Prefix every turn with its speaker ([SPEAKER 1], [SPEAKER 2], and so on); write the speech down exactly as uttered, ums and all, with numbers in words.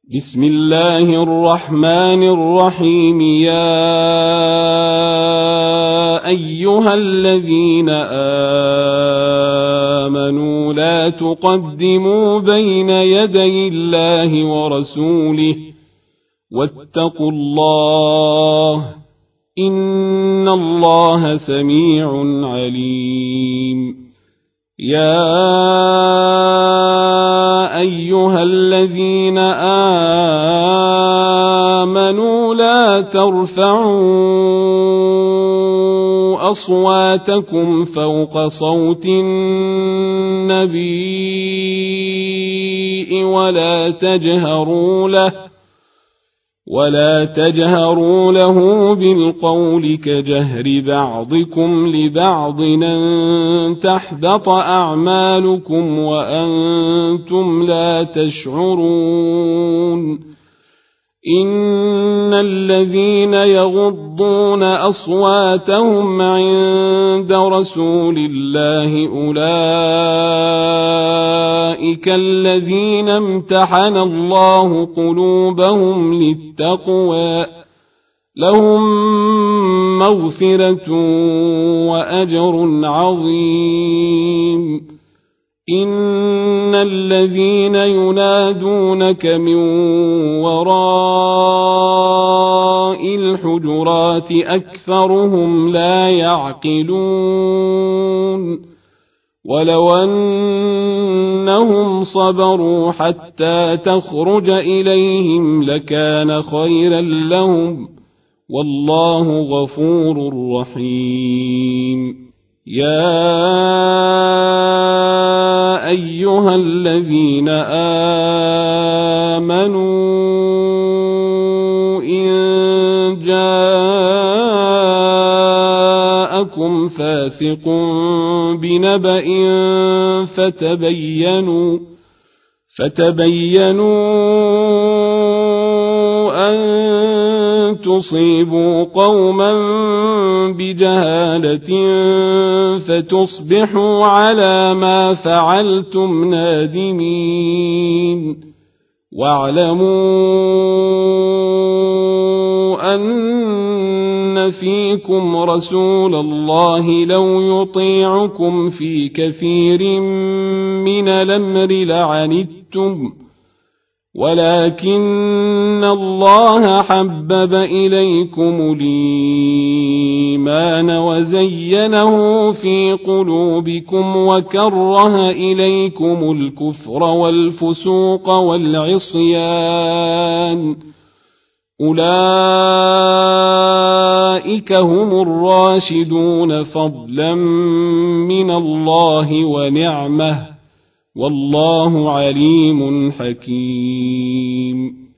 [SPEAKER 1] بسم الله الرحمن الرحيم. يا أيها الذين آمنوا لا تقدموا بين يدي الله ورسوله واتقوا الله إن الله سميع عليم. يا أيها الذين آمنوا لا ترفعوا أصواتكم فوق صوت النبي ولا تجهروا له ولا تجهروا له بالقول كجهر بعضكم لبعض أن تحبط أعمالكم وأنتم لا تشعرون. إن الذين يغضون أصواتهم عند رسول الله أولئك الذين امتحن الله قلوبهم للتقوى لهم مغفرة وأجر عظيم. إن الذين ينادونك من وراء الحجرات أكثرهم لا يعقلون. ولو أنهم صبروا حتى تخرج إليهم لكان خيرا لهم والله غفور رحيم. يا أيها الذين آمنوا إن جاءكم فاسق بنبأ فتبينوا فتبينوا أن تصيبوا قوما بجهالة فتصبحوا على ما فعلتم نادمين. واعلموا أن فيكم رسول الله لو يطيعكم في كثير من الأمر لعنتم ولكن الله حبب إليكم الإيمان وزينه في قلوبكم وكره إليكم الكفر والفسوق والعصيان أولئك هم الراشدون فضلا من الله ونعمه والله عليم حكيم.